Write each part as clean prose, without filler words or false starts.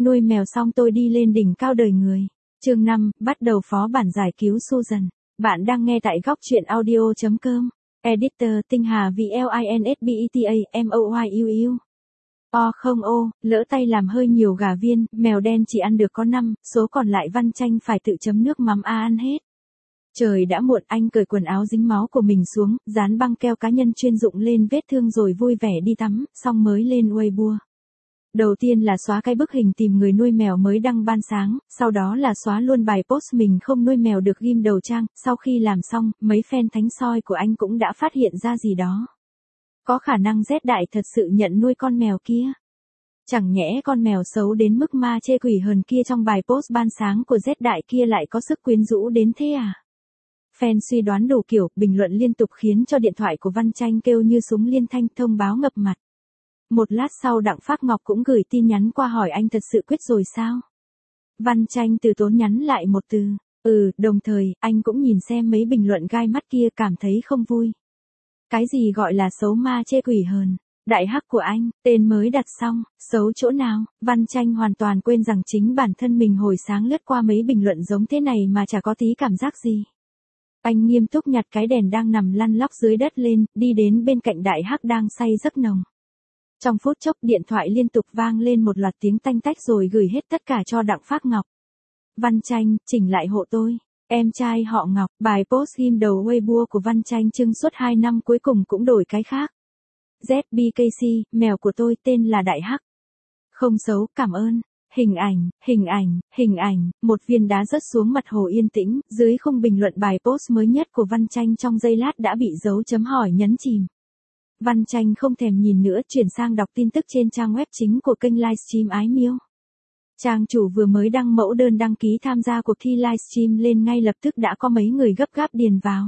nuôi mèo xong tôi đi lên đỉnh cao đời người. Chương 5, bắt đầu phó bản giải cứu Susan. Bạn đang nghe tại góc truyện audio.com. Editor Tinh Hà VLINSBETA MOYUU. Không lỡ tay làm hơi nhiều gà viên, mèo đen chỉ ăn được có 5, số còn lại Văn Tranh phải tự chấm nước mắm ăn hết. Trời đã muộn, anh cởi quần áo dính máu của mình xuống, dán băng keo cá nhân chuyên dụng lên vết thương rồi vui vẻ đi tắm, xong mới lên Weibo. Đầu tiên là xóa cái bức hình tìm người nuôi mèo mới đăng ban sáng, sau đó là xóa luôn bài post mình không nuôi mèo được ghim đầu trang. Sau khi làm xong, mấy fan thánh soi của anh cũng đã phát hiện ra gì đó. Có khả năng Z Đại thật sự nhận nuôi con mèo kia. Chẳng nhẽ con mèo xấu đến mức ma chê quỷ hờn kia trong bài post ban sáng của Z Đại kia lại có sức quyến rũ đến thế à? Fan suy đoán đủ kiểu, bình luận liên tục khiến cho điện thoại của Văn Tranh kêu như súng liên thanh thông báo ngập mặt. Một lát sau Đặng Phác Ngọc cũng gửi tin nhắn qua hỏi anh thật sự quyết rồi sao? Văn Tranh từ tốn nhắn lại một từ, đồng thời, anh cũng nhìn xem mấy bình luận gai mắt kia cảm thấy không vui. Cái gì gọi là xấu ma chê quỷ hờn? Đại hắc của anh, tên mới đặt xong, xấu chỗ nào? Văn Tranh hoàn toàn quên rằng chính bản thân mình hồi sáng lướt qua mấy bình luận giống thế này mà chả có tí cảm giác gì. Anh nghiêm túc nhặt cái đèn đang nằm lăn lóc dưới đất lên, đi đến bên cạnh đại hắc đang say giấc nồng. Trong phút chốc điện thoại liên tục vang lên một loạt tiếng tanh tách rồi gửi hết tất cả cho Đặng Phác Ngọc. Văn Tranh, chỉnh lại hộ tôi. Em trai họ Ngọc, bài post ghim đầu Weibo của Văn Tranh trưng suốt 2 năm cuối cùng cũng đổi cái khác. ZBKC, mèo của tôi tên là Đại Hắc. Không xấu, cảm ơn. Hình ảnh, một viên đá rớt xuống mặt hồ yên tĩnh, dưới khung bình luận bài post mới nhất của Văn Tranh trong giây lát đã bị dấu chấm hỏi nhấn chìm. Văn Tranh không thèm nhìn nữa, chuyển sang đọc tin tức trên trang web chính của kênh livestream Ái Miêu. Trang chủ vừa mới đăng mẫu đơn đăng ký tham gia cuộc thi livestream lên ngay lập tức đã có mấy người gấp gáp điền vào.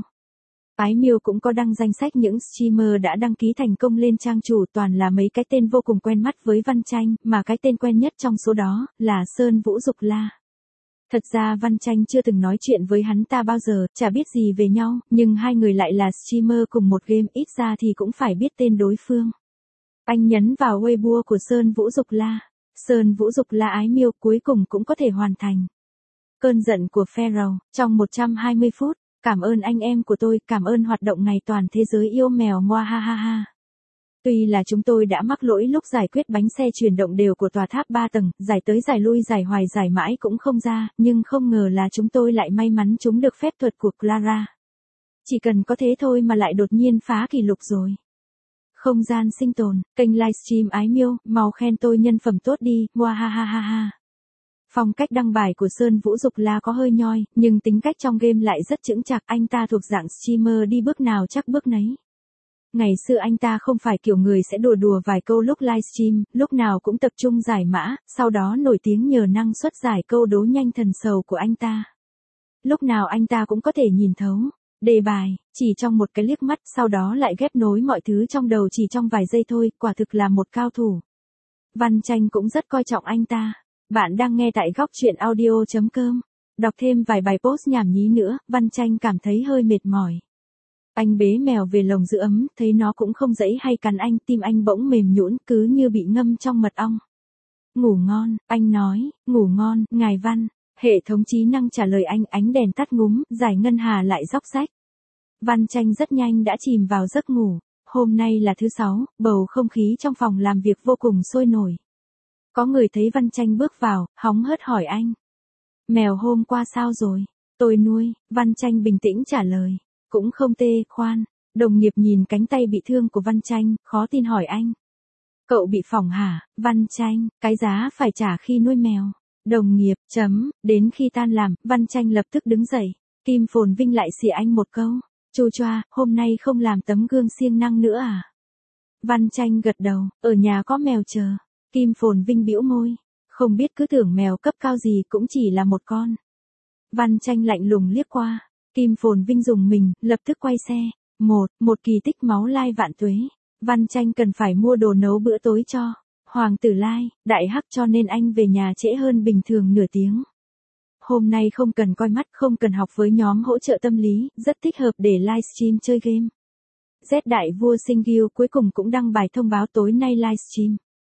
Ái Miêu cũng có đăng danh sách những streamer đã đăng ký thành công lên trang chủ, toàn là mấy cái tên vô cùng quen mắt với Văn Tranh, mà cái tên quen nhất trong số đó là Sơn Vũ Dục La. Thật ra Văn Tranh chưa từng nói chuyện với hắn ta bao giờ, chả biết gì về nhau, nhưng hai người lại là streamer cùng một game, ít ra thì cũng phải biết tên đối phương. Anh nhấn vào Weibo của Sơn Vũ Dục La. Sơn Vũ Dục La Ái Miêu cuối cùng cũng có thể hoàn thành cơn giận của Pharaoh trong 120 phút. Cảm ơn anh em của tôi, cảm ơn hoạt động ngày toàn thế giới yêu mèo ngoa ha ha ha. Tuy là chúng tôi đã mắc lỗi lúc giải quyết bánh xe chuyển động đều của tòa tháp 3 tầng, giải tới giải lui giải hoài giải mãi cũng không ra, nhưng không ngờ là chúng tôi lại may mắn trúng được phép thuật của Clara. Chỉ cần có thế thôi mà lại đột nhiên phá kỷ lục rồi. Không gian sinh tồn, kênh livestream Ái Miêu, mau khen tôi nhân phẩm tốt đi, ngoa ha ha ha ha. Phong cách đăng bài của Sơn Vũ Dục La có hơi nhoi, nhưng tính cách trong game lại rất chững chạc, anh ta thuộc dạng streamer đi bước nào chắc bước nấy. Ngày xưa anh ta không phải kiểu người sẽ đùa đùa vài câu lúc livestream, lúc nào cũng tập trung giải mã, sau đó nổi tiếng nhờ năng suất giải câu đố nhanh thần sầu của anh ta. Lúc nào anh ta cũng có thể nhìn thấu đề bài, chỉ trong một cái liếc mắt, sau đó lại ghép nối mọi thứ trong đầu chỉ trong vài giây thôi, quả thực là một cao thủ. Văn Tranh cũng rất coi trọng anh ta. Bạn đang nghe tại góc truyện audio.com. Đọc thêm vài bài post nhảm nhí nữa, Văn Tranh cảm thấy hơi mệt mỏi. Anh bế mèo về lồng giữ ấm, thấy nó cũng không giãy hay cắn anh, tim anh bỗng mềm nhũn, cứ như bị ngâm trong mật ong. Ngủ ngon, anh nói, ngủ ngon, ngài Văn. Hệ thống trí năng trả lời anh, ánh đèn tắt ngúm, giải ngân hà lại róc rách. Văn Tranh rất nhanh đã chìm vào giấc ngủ. Hôm nay là thứ 6, bầu không khí trong phòng làm việc vô cùng sôi nổi. Có người thấy Văn Tranh bước vào, hóng hớt hỏi anh. Mèo hôm qua sao rồi? Tôi nuôi, Văn Tranh bình tĩnh trả lời. Cũng không tê, khoan. Đồng nghiệp nhìn cánh tay bị thương của Văn Tranh, khó tin hỏi anh. Cậu bị phỏng hả? Văn Tranh, cái giá phải trả khi nuôi mèo. Đồng nghiệp, đến khi tan làm, Văn Tranh lập tức đứng dậy. Kim Phồn Vinh lại xỉa anh một câu. Chu choa, hôm nay không làm tấm gương siêng năng nữa à? Văn Tranh gật đầu, ở nhà có mèo chờ. Kim Phồn Vinh bĩu môi. Không biết cứ tưởng mèo cấp cao gì cũng chỉ là một con. Văn Tranh lạnh lùng liếc qua. Kim Phồn Vinh dùng mình, lập tức quay xe. Một kỳ tích máu lai vạn tuế. Văn Tranh cần phải mua đồ nấu bữa tối cho Hoàng tử Lai, Đại Hắc, cho nên anh về nhà trễ hơn bình thường nửa tiếng. Hôm nay không cần coi mắt, không cần học với nhóm hỗ trợ tâm lý, rất thích hợp để livestream chơi game. Z Đại vua Sinh Gil cuối cùng cũng đăng bài thông báo tối nay livestream.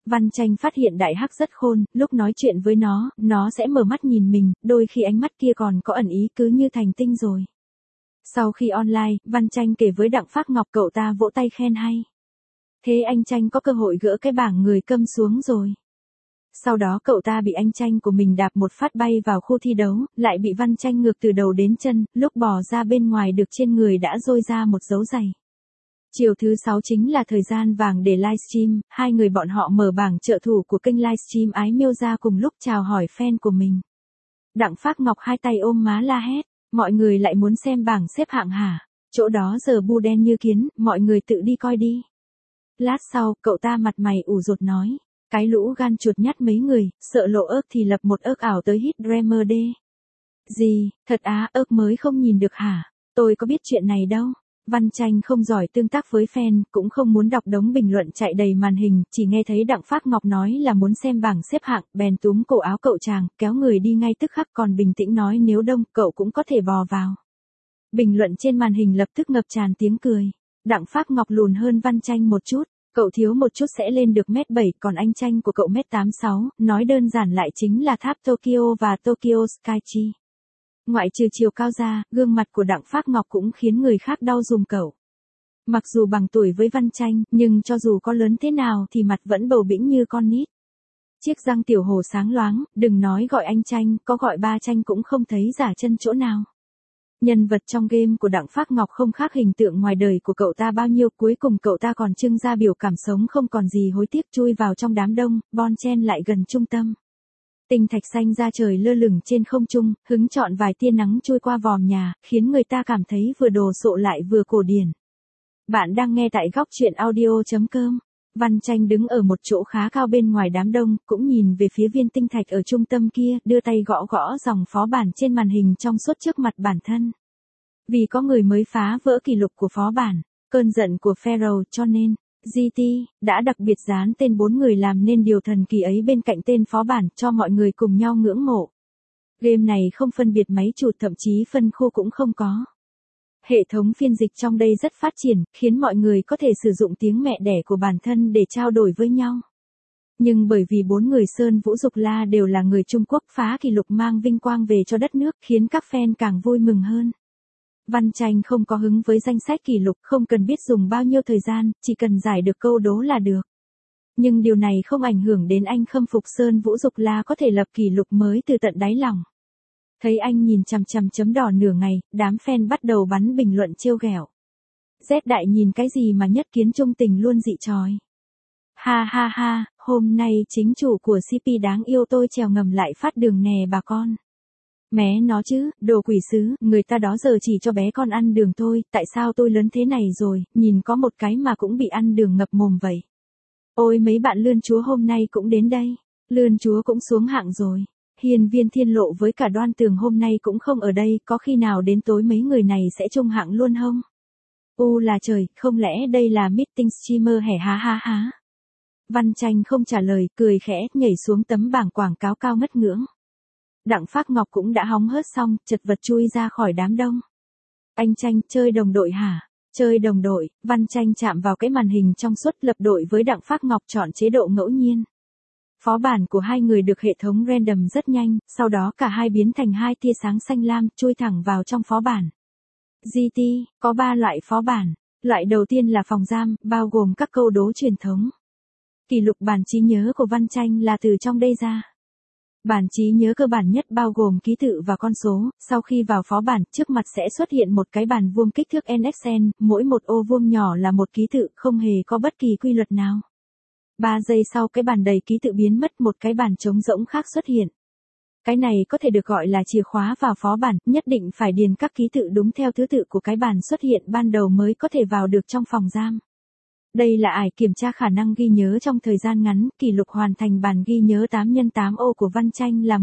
Văn Tranh phát hiện Đại Hắc rất khôn, lúc nói chuyện với nó sẽ mở mắt nhìn mình, đôi khi ánh mắt kia còn có ẩn ý cứ như thành tinh rồi. Sau khi online, Văn Tranh kể với Đặng Phác Ngọc, cậu ta vỗ tay khen hay. Thế anh Tranh có cơ hội gỡ cái bảng người câm xuống rồi. Sau đó cậu ta bị anh Tranh của mình đạp một phát bay vào khu thi đấu, lại bị Văn Tranh ngược từ đầu đến chân, lúc bò ra bên ngoài được trên người đã rôi ra một dấu giày. Chiều thứ 6 chính là thời gian vàng để livestream, hai người bọn họ mở bảng trợ thủ của kênh livestream Ái Miêu ra cùng lúc chào hỏi fan của mình. Đặng Phác Ngọc hai tay ôm má la hét, mọi người lại muốn xem bảng xếp hạng hả? Chỗ đó giờ bu đen như kiến, mọi người tự đi coi đi. Lát sau, cậu ta mặt mày ủ rột nói, cái lũ gan chuột nhắt mấy người, sợ lộ ớt thì lập một ớt ảo tới hit dreamer đê. Gì, thật á, ớt mới không nhìn được hả? Tôi có biết chuyện này đâu. Văn Tranh không giỏi tương tác với fan, cũng không muốn đọc đống bình luận chạy đầy màn hình, chỉ nghe thấy Đặng Phác Ngọc nói là muốn xem bảng xếp hạng, bèn túm cổ áo cậu chàng, kéo người đi ngay tức khắc, còn bình tĩnh nói nếu đông, cậu cũng có thể bò vào. Bình luận trên màn hình lập tức ngập tràn tiếng cười. Đặng Phác Ngọc lùn hơn Văn Tranh một chút, cậu thiếu một chút sẽ lên được mét 7, còn anh Tranh của cậu mét 86, nói đơn giản lại chính là tháp Tokyo và Tokyo Skytree. Ngoại trừ chiều cao ra, gương mặt của Đặng Phác Ngọc cũng khiến người khác đau dùm cậu. Mặc dù bằng tuổi với Văn Tranh, nhưng cho dù có lớn thế nào thì mặt vẫn bầu bĩnh như con nít. Chiếc răng tiểu hồ sáng loáng, đừng nói gọi anh Tranh, có gọi ba Tranh cũng không thấy giả chân chỗ nào. Nhân vật trong game của Đặng Phác Ngọc không khác hình tượng ngoài đời của cậu ta bao nhiêu, cuối cùng cậu ta còn trưng ra biểu cảm sống không còn gì hối tiếc, chui vào trong đám đông, bon chen lại gần trung tâm. Tinh thạch xanh ra trời lơ lửng trên không trung, hứng chọn vài tia nắng trôi qua vòm nhà, khiến người ta cảm thấy vừa đồ sộ lại vừa cổ điển. Bạn đang nghe tại góc truyện audio.com. Văn Tranh đứng ở một chỗ khá cao bên ngoài đám đông, cũng nhìn về phía viên tinh thạch ở trung tâm kia, đưa tay gõ gõ dòng phó bản trên màn hình trong suốt trước mặt bản thân. Vì có người mới phá vỡ kỷ lục của phó bản, cơn giận của Pharaoh cho nên, GT đã đặc biệt dán tên 4 người làm nên điều thần kỳ ấy bên cạnh tên phó bản cho mọi người cùng nhau ngưỡng mộ. Game này không phân biệt máy chủ, thậm chí phân khu cũng không có. Hệ thống phiên dịch trong đây rất phát triển, khiến mọi người có thể sử dụng tiếng mẹ đẻ của bản thân để trao đổi với nhau. Nhưng bởi vì 4 người Sơn Vũ Dục La đều là người Trung Quốc, phá kỷ lục mang vinh quang về cho đất nước, khiến các fan càng vui mừng hơn. Văn Tranh không có hứng với danh sách kỷ lục, không cần biết dùng bao nhiêu thời gian, chỉ cần giải được câu đố là được. Nhưng điều này không ảnh hưởng đến anh khâm phục Sơn Vũ Dục La có thể lập kỷ lục mới từ tận đáy lòng. Thấy anh nhìn chằm chằm chấm đỏ nửa ngày, đám fan bắt đầu bắn bình luận trêu ghẹo. Z đại nhìn cái gì mà nhất kiến trung tình luôn dị chói. Ha ha ha, hôm nay chính chủ của CP đáng yêu tôi trèo ngầm lại phát đường nè bà con. Mé nó chứ, đồ quỷ sứ, người ta đó giờ chỉ cho bé con ăn đường thôi, tại sao tôi lớn thế này rồi, nhìn có một cái mà cũng bị ăn đường ngập mồm vậy. Ôi mấy bạn lươn chúa hôm nay cũng đến đây, lươn chúa cũng xuống hạng rồi. Hiền Viên Thiên Lộ với cả Đoan Tường hôm nay cũng không ở đây, có khi nào đến tối mấy người này sẽ chung hạng luôn không? Là trời, không lẽ đây là meeting streamer hẻ ha ha ha. Văn Tranh không trả lời, cười khẽ, nhảy xuống tấm bảng quảng cáo cao ngất ngưỡng. Đặng Phác Ngọc cũng đã hóng hớt xong, chật vật chui ra khỏi đám đông. Anh Tranh, chơi đồng đội hả? Chơi đồng đội, Văn Tranh chạm vào cái màn hình trong suốt, lập đội với Đặng Phác Ngọc, chọn chế độ ngẫu nhiên. Phó bản của hai người được hệ thống random rất nhanh, sau đó cả hai biến thành hai tia sáng xanh lam, chui thẳng vào trong phó bản. GT, có 3 loại phó bản. Loại đầu tiên là phòng giam, bao gồm các câu đố truyền thống. Kỷ lục bản trí nhớ của Văn Tranh là từ trong đây ra. Bản trí nhớ cơ bản nhất bao gồm ký tự và con số, sau khi vào phó bản, trước mặt sẽ xuất hiện một cái bàn vuông kích thước NXN, mỗi một ô vuông nhỏ là một ký tự, không hề có bất kỳ quy luật nào. 3 giây sau cái bàn đầy ký tự biến mất, một cái bàn trống rỗng khác xuất hiện. Cái này có thể được gọi là chìa khóa vào phó bản, nhất định phải điền các ký tự đúng theo thứ tự của cái bàn xuất hiện ban đầu mới có thể vào được trong phòng giam. Đây là ải kiểm tra khả năng ghi nhớ trong thời gian ngắn, kỷ lục hoàn thành bản ghi nhớ 8x8 ô của Văn Tranh là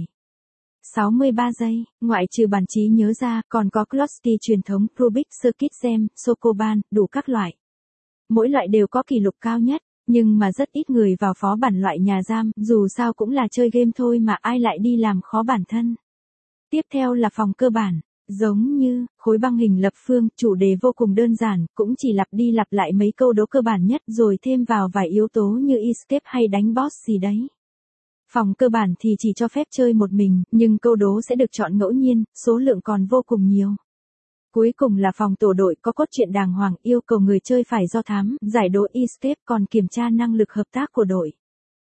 17,63 giây, ngoại trừ bản trí nhớ ra, còn có Closky truyền thống, Rubik, Circuit Gem, Sokoban, đủ các loại. Mỗi loại đều có kỷ lục cao nhất, nhưng mà rất ít người vào phó bản loại nhà giam, dù sao cũng là chơi game thôi mà ai lại đi làm khó bản thân. Tiếp theo là phòng cơ bản. Giống như, khối băng hình lập phương, chủ đề vô cùng đơn giản, cũng chỉ lặp đi lặp lại mấy câu đố cơ bản nhất rồi thêm vào vài yếu tố như escape hay đánh boss gì đấy. Phòng cơ bản thì chỉ cho phép chơi một mình, nhưng câu đố sẽ được chọn ngẫu nhiên, số lượng còn vô cùng nhiều. Cuối cùng là phòng tổ đội có cốt truyện đàng hoàng, yêu cầu người chơi phải do thám, giải đố escape còn kiểm tra năng lực hợp tác của đội.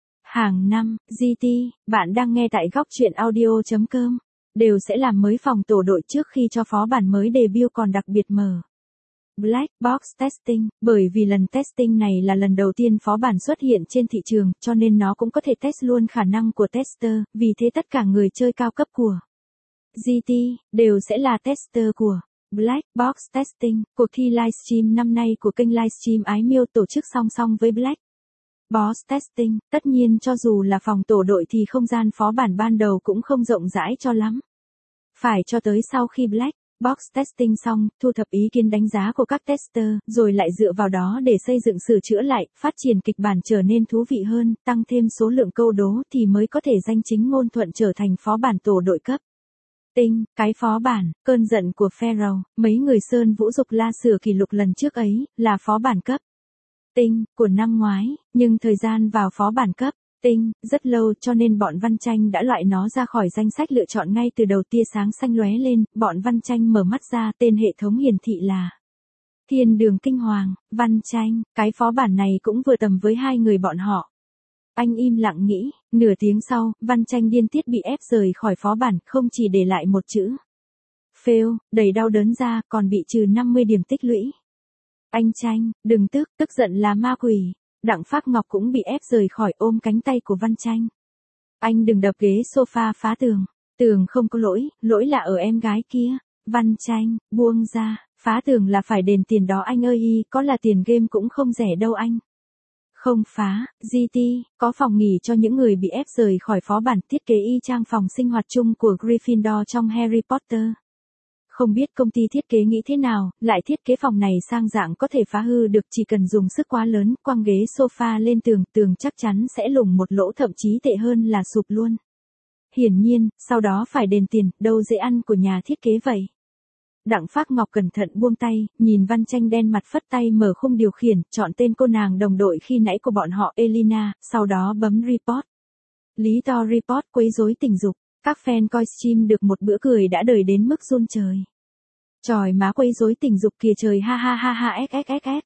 Hàng năm, GT, bạn đang nghe tại góc truyện audio.com, đều sẽ làm mới phòng tổ đội trước khi cho phó bản mới debut còn đặc biệt mở. Black Box Testing, bởi vì lần testing này là lần đầu tiên phó bản xuất hiện trên thị trường, cho nên nó cũng có thể test luôn khả năng của tester, vì thế tất cả người chơi cao cấp của GT, đều sẽ là tester của Black Box Testing. Cuộc thi livestream năm nay của kênh livestream Ái Miêu tổ chức song song với Black Box Testing, tất nhiên cho dù là phòng tổ đội thì không gian phó bản ban đầu cũng không rộng rãi cho lắm. Phải cho tới sau khi Black Box Testing xong, thu thập ý kiến đánh giá của các tester, rồi lại dựa vào đó để xây dựng sửa chữa lại, phát triển kịch bản trở nên thú vị hơn, tăng thêm số lượng câu đố thì mới có thể danh chính ngôn thuận trở thành phó bản tổ đội cấp. Tinh, cái phó bản, cơn giận của Pharaoh, mấy người Sơn Vũ Dục La sửa kỷ lục lần trước ấy, là phó bản cấp Tinh, của năm ngoái, nhưng thời gian vào phó bản cấp Tinh, rất lâu cho nên bọn Văn Tranh đã loại nó ra khỏi danh sách lựa chọn ngay từ đầu. Tia sáng xanh lóe lên, bọn Văn Tranh mở mắt ra, tên hệ thống hiển thị là Thiên Đường Kinh Hoàng, Văn Tranh, cái phó bản này cũng vừa tầm với hai người bọn họ. Anh im lặng nghĩ, nửa tiếng sau, Văn Tranh điên tiết bị ép rời khỏi phó bản, không chỉ để lại một chữ fail, đầy đau đớn ra, còn bị trừ 50 điểm tích lũy. Anh Tranh, đừng tức giận là ma quỷ. Đặng Phác Ngọc cũng bị ép rời khỏi ôm cánh tay của Văn Tranh. Anh đừng đập ghế sofa phá tường. Tường không có lỗi là ở em gái kia. Văn Tranh, buông ra, phá tường là phải đền tiền đó anh ơi, có là tiền game cũng không rẻ đâu anh. Không phá, GT, có phòng nghỉ cho những người bị ép rời khỏi phó bản, thiết kế y chang phòng sinh hoạt chung của Gryffindor trong Harry Potter. Không biết công ty thiết kế nghĩ thế nào, lại thiết kế phòng này sang dạng có thể phá hư được, chỉ cần dùng sức quá lớn, quăng ghế sofa lên tường chắc chắn sẽ lủng một lỗ, thậm chí tệ hơn là sụp luôn. Hiển nhiên, sau đó phải đền tiền, đâu dễ ăn của nhà thiết kế vậy. Đặng Phác Ngọc cẩn thận buông tay, nhìn Văn Tranh đen mặt phất tay mở khung điều khiển, chọn tên cô nàng đồng đội khi nãy của bọn họ Elena, sau đó bấm report. Lý do report quấy rối tình dục. Các fan coi stream được một bữa cười đã đời đến mức run trời. Trời má, quấy rối tình dục kìa trời, ha ha ha ha xxxx.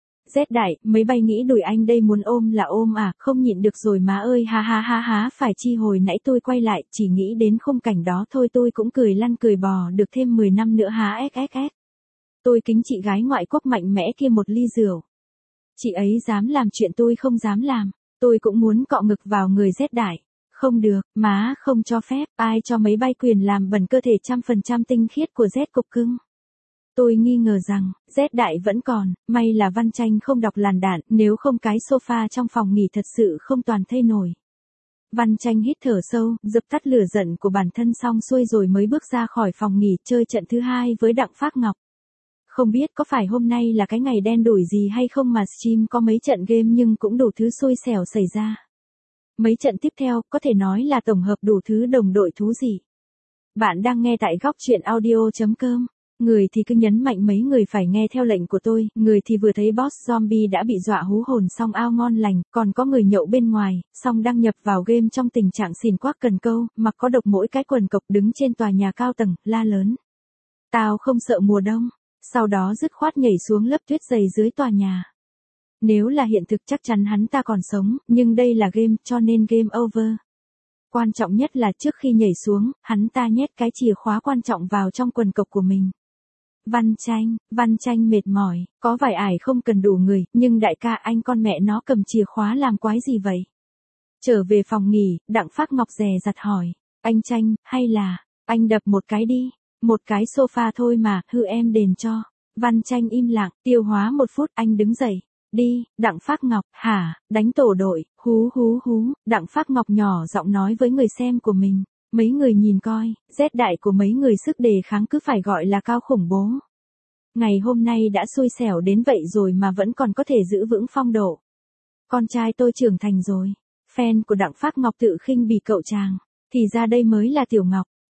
Z đại, mấy bay nghĩ đùi anh đây, muốn ôm là ôm à, không nhịn được rồi má ơi, ha ha ha ha. Phải chi hồi nãy tôi quay lại, chỉ nghĩ đến khung cảnh đó thôi tôi cũng cười lăn cười bò được thêm 10 năm nữa ha xxx. Tôi kính chị gái ngoại quốc mạnh mẽ kia một ly rượu. Chị ấy dám làm chuyện tôi không dám làm, tôi cũng muốn cọ ngực vào người Z đại. Không được, má không cho phép, ai cho mấy bay quyền làm bẩn cơ thể 100% tinh khiết của Z cục cưng. Tôi nghi ngờ rằng, Z đại vẫn còn, may là Văn Tranh không đọc làn đạn, nếu không cái sofa trong phòng nghỉ thật sự không toàn thây nổi. Văn Tranh hít thở sâu, dập tắt lửa giận của bản thân xong xuôi rồi mới bước ra khỏi phòng nghỉ, chơi trận thứ hai với Đặng Phác Ngọc. Không biết có phải hôm nay là cái ngày đen đủi gì hay không mà stream có mấy trận game nhưng cũng đủ thứ xui xẻo xảy ra. Mấy trận tiếp theo, có thể nói là tổng hợp đủ thứ đồng đội thú gì. Bạn đang nghe tại góc truyện audio.com. Người thì cứ nhấn mạnh mấy người phải nghe theo lệnh của tôi, người thì vừa thấy boss zombie đã bị dọa hú hồn xong ao ngon lành, còn có người nhậu bên ngoài, xong đăng nhập vào game trong tình trạng xìn quắc cần câu, mặc có độc mỗi cái quần cộc đứng trên tòa nhà cao tầng, la lớn. Tao không sợ mùa đông, sau đó dứt khoát nhảy xuống lớp tuyết dày dưới tòa nhà. Nếu là hiện thực chắc chắn hắn ta còn sống, nhưng đây là game cho nên game over. Quan trọng nhất là trước khi nhảy xuống, hắn ta nhét cái chìa khóa quan trọng vào trong quần cộc của mình. Văn Tranh mệt mỏi, có vài ải không cần đủ người, nhưng đại ca anh con mẹ nó cầm chìa khóa làm quái gì vậy? Trở về phòng nghỉ, Đặng Phác Ngọc dè dặt hỏi, anh Tranh, hay là, anh đập một cái đi, một cái sofa thôi mà, hư em đền cho. Văn Tranh im lặng, tiêu hóa một phút, anh đứng dậy. Đi, Đặng Phác Ngọc, hả, đánh tổ đội, hú. Đặng Phác Ngọc nhỏ giọng nói với người xem của mình. Mấy người nhìn coi, Z đại của mấy người sức đề kháng cứ phải gọi là cao khủng bố. Ngày hôm nay đã xui xẻo đến vậy rồi mà vẫn còn có thể giữ vững phong độ. Con trai tôi trưởng thành rồi. Fan của Đặng Phác Ngọc tự khinh bỉ cậu chàng. Thì ra đây mới là Tiểu Ngọc.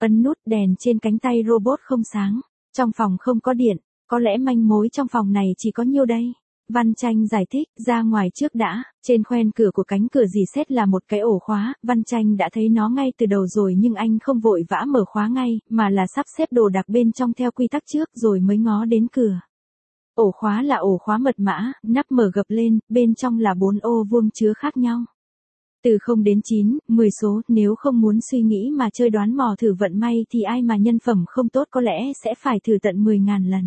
Ấn nút, đèn trên cánh tay robot không sáng. Trong phòng không có điện, có lẽ manh mối trong phòng này chỉ có nhiêu đây. Văn Tranh giải thích, ra ngoài trước đã, trên khoen cửa của cánh cửa dì xét là một cái ổ khóa, Văn Tranh đã thấy nó ngay từ đầu rồi nhưng anh không vội vã mở khóa ngay, mà là sắp xếp đồ đạc bên trong theo quy tắc trước rồi mới ngó đến cửa. Ổ khóa là ổ khóa mật mã, nắp mở gập lên, bên trong là 4 ô vuông chứa khác nhau. Từ 0 đến 9, 10 số, nếu không muốn suy nghĩ mà chơi đoán mò thử vận may thì ai mà nhân phẩm không tốt có lẽ sẽ phải thử tận 10.000 lần.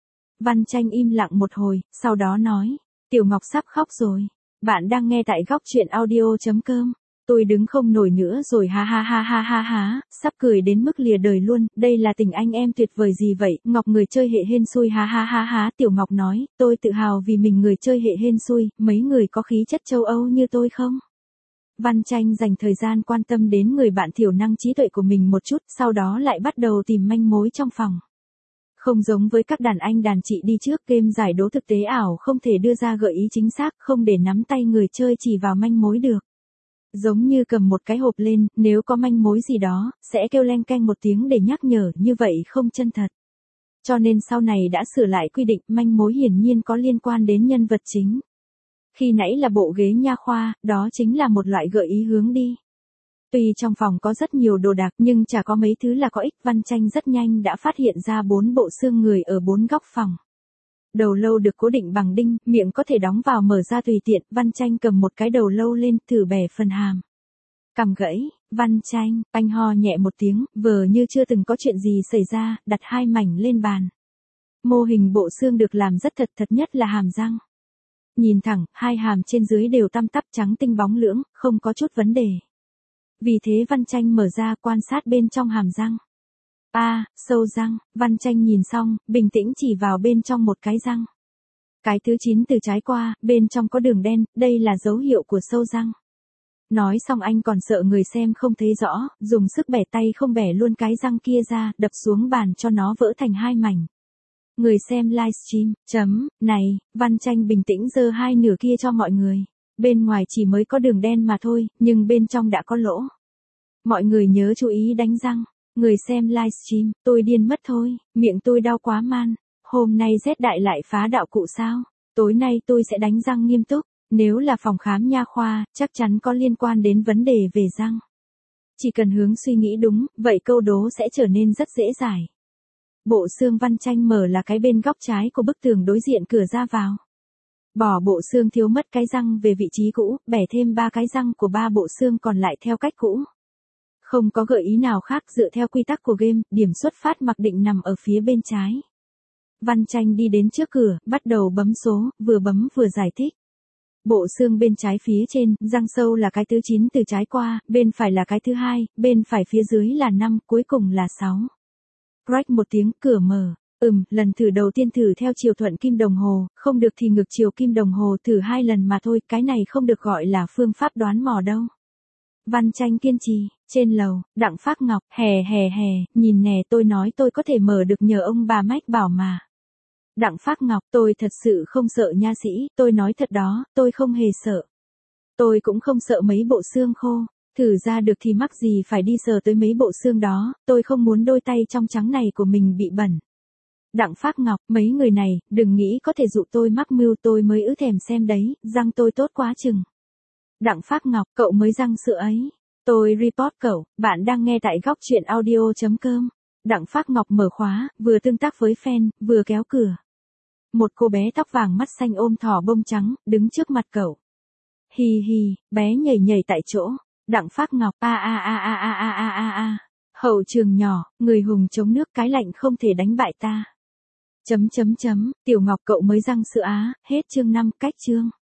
Văn Tranh im lặng một hồi, sau đó nói, Tiểu Ngọc sắp khóc rồi. Bạn đang nghe tại góc truyện audio.com. Tôi đứng không nổi nữa rồi ha ha ha ha ha ha, sắp cười đến mức lìa đời luôn, đây là tình anh em tuyệt vời gì vậy, Ngọc người chơi hệ hên xui ha ha ha ha, Tiểu Ngọc nói, tôi tự hào vì mình người chơi hệ hên xui, mấy người có khí chất châu Âu như tôi không? Văn Tranh dành thời gian quan tâm đến người bạn thiểu năng trí tuệ của mình một chút, sau đó lại bắt đầu tìm manh mối trong phòng. Không giống với các đàn anh đàn chị đi trước, game giải đố thực tế ảo không thể đưa ra gợi ý chính xác, không để nắm tay người chơi chỉ vào manh mối được. Giống như cầm một cái hộp lên, nếu có manh mối gì đó, sẽ kêu leng keng một tiếng để nhắc nhở, như vậy không chân thật. Cho nên sau này đã sửa lại quy định, manh mối hiển nhiên có liên quan đến nhân vật chính. Khi nãy là bộ ghế nha khoa, đó chính là một loại gợi ý hướng đi. Tuy trong phòng có rất nhiều đồ đạc nhưng chả có mấy thứ là có ích, Văn Tranh rất nhanh đã phát hiện ra 4 bộ xương người ở 4 góc phòng. Đầu lâu được cố định bằng đinh, miệng có thể đóng vào mở ra tùy tiện, Văn Tranh cầm một cái đầu lâu lên, thử bẻ phần hàm. Cằm gãy, Văn Tranh, anh ho nhẹ một tiếng, vờ như chưa từng có chuyện gì xảy ra, đặt 2 mảnh lên bàn. Mô hình bộ xương được làm rất thật nhất là hàm răng. Nhìn thẳng, 2 hàm trên dưới đều tăm tắp trắng tinh bóng lưỡng, không có chút vấn đề. Vì thế Văn Tranh mở ra quan sát bên trong hàm răng. Sâu răng, Văn Tranh nhìn xong, bình tĩnh chỉ vào bên trong một cái răng. Cái thứ 9 từ trái qua, bên trong có đường đen, đây là dấu hiệu của sâu răng. Nói xong anh còn sợ người xem không thấy rõ, dùng sức bẻ tay không bẻ luôn cái răng kia ra, đập xuống bàn cho nó vỡ thành 2 mảnh. Người xem livestream, này, Văn Tranh bình tĩnh giơ 2 nửa kia cho mọi người. Bên ngoài chỉ mới có đường đen mà thôi, nhưng bên trong đã có lỗ. Mọi người nhớ chú ý đánh răng. Người xem livestream, tôi điên mất thôi, miệng tôi đau quá man. Hôm nay Z đại lại phá đạo cụ sao? Tối nay tôi sẽ đánh răng nghiêm túc. Nếu là phòng khám nha khoa, chắc chắn có liên quan đến vấn đề về răng. Chỉ cần hướng suy nghĩ đúng, vậy câu đố sẽ trở nên rất dễ giải. Bộ xương Văn Tranh mở là cái bên góc trái của bức tường đối diện cửa ra vào. Bỏ bộ xương thiếu mất cái răng về vị trí cũ, bẻ thêm 3 cái răng của 3 bộ xương còn lại theo cách cũ. Không có gợi ý nào khác, dựa theo quy tắc của game, điểm xuất phát mặc định nằm ở phía bên trái. Văn Tranh đi đến trước cửa, bắt đầu bấm số, vừa bấm vừa giải thích. Bộ xương bên trái phía trên, răng sâu là cái thứ 9 từ trái qua, bên phải là cái thứ 2, bên phải phía dưới là 5, cuối cùng là 6. Rách một tiếng, cửa mở. Lần thử đầu tiên thử theo chiều thuận kim đồng hồ, không được thì ngược chiều kim đồng hồ, thử 2 lần mà thôi, cái này không được gọi là phương pháp đoán mò đâu. Văn Tranh kiên trì, trên lầu, Đặng Phác Ngọc, hè, nhìn nè, tôi nói tôi có thể mở được nhờ ông bà Mách bảo mà. Đặng Phác Ngọc, tôi thật sự không sợ nha sĩ, tôi nói thật đó, tôi không hề sợ. Tôi cũng không sợ mấy bộ xương khô, thử ra được thì mắc gì phải đi sờ tới mấy bộ xương đó, tôi không muốn đôi tay trong trắng này của mình bị bẩn. Đặng Phác Ngọc, mấy người này, đừng nghĩ có thể dụ tôi mắc mưu, tôi mới ứ thèm xem đấy, răng tôi tốt quá chừng. Đặng Phác Ngọc, cậu mới răng sữa ấy. Tôi report cậu, bạn đang nghe tại góc truyện audio.com. Đặng Phác Ngọc mở khóa, vừa tương tác với fan, vừa kéo cửa. Một cô bé tóc vàng mắt xanh ôm thỏ bông trắng, đứng trước mặt cậu. Hi hi, bé nhảy tại chỗ. Đặng Phác Ngọc, hậu trường nhỏ, người hùng chống nước, cái lạnh không thể đánh bại ta. Tiểu Ngọc cậu mới răng sữa á, hết chương 5, cách chương.